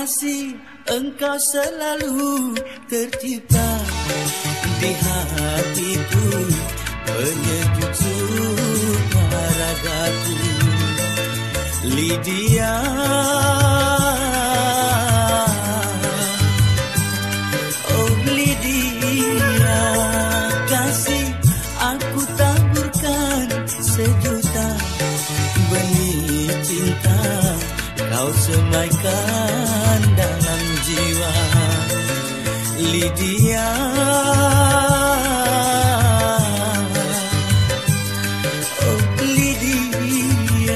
kasih, engkau selalu tercipta di hatiku, penyejuk suka ragaku. Lydia, oh Lydia, kasih aku taburkan sejuta benih cinta, kau semaikan dalam jiwa. Lydia, oh Lydia.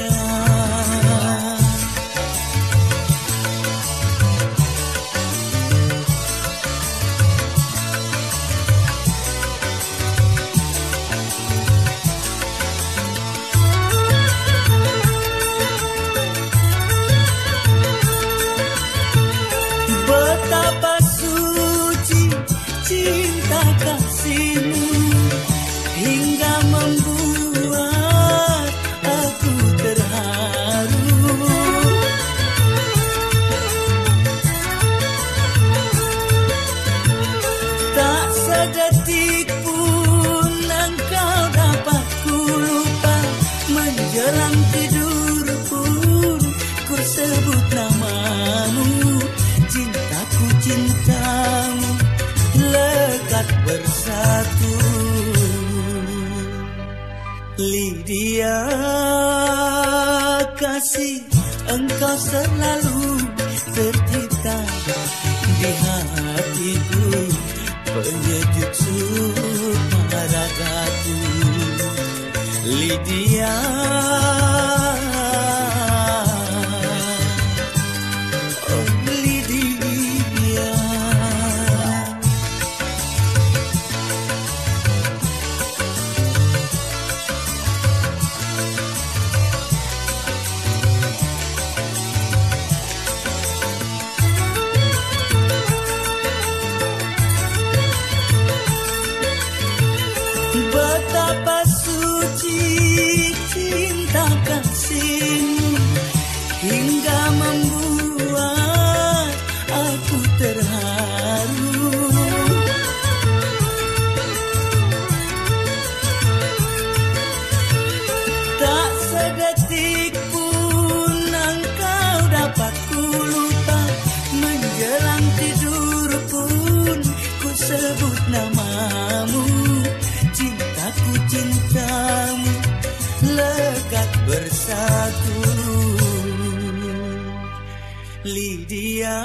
Betapa suci cinta kasihmu hingga membuat aku terharu. Tak sedetik pun engkau dapat ku lupa, menjelang tidur pun ku sebut namamu. Cintaku cintamu lekat bersatu. Lydia, kasih engkau selalu tercipta di hatiku, penyejuk suka ragaku. Lydia, oh Lydia. Betapa suci cinta kasihmu hingga membuat aku terharu. Tak sedetik pun engkau dapat ku lupa, menjelang tidur pun ku sebut namamu. Cintaku cintamu lekat bersatu. Lydia,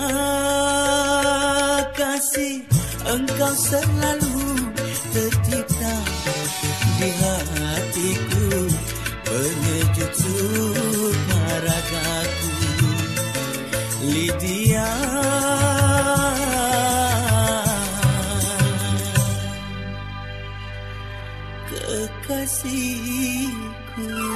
kasih engkau selalu tercipta di hatiku, penyejuk suka ragaku. Lydia, kekasihku.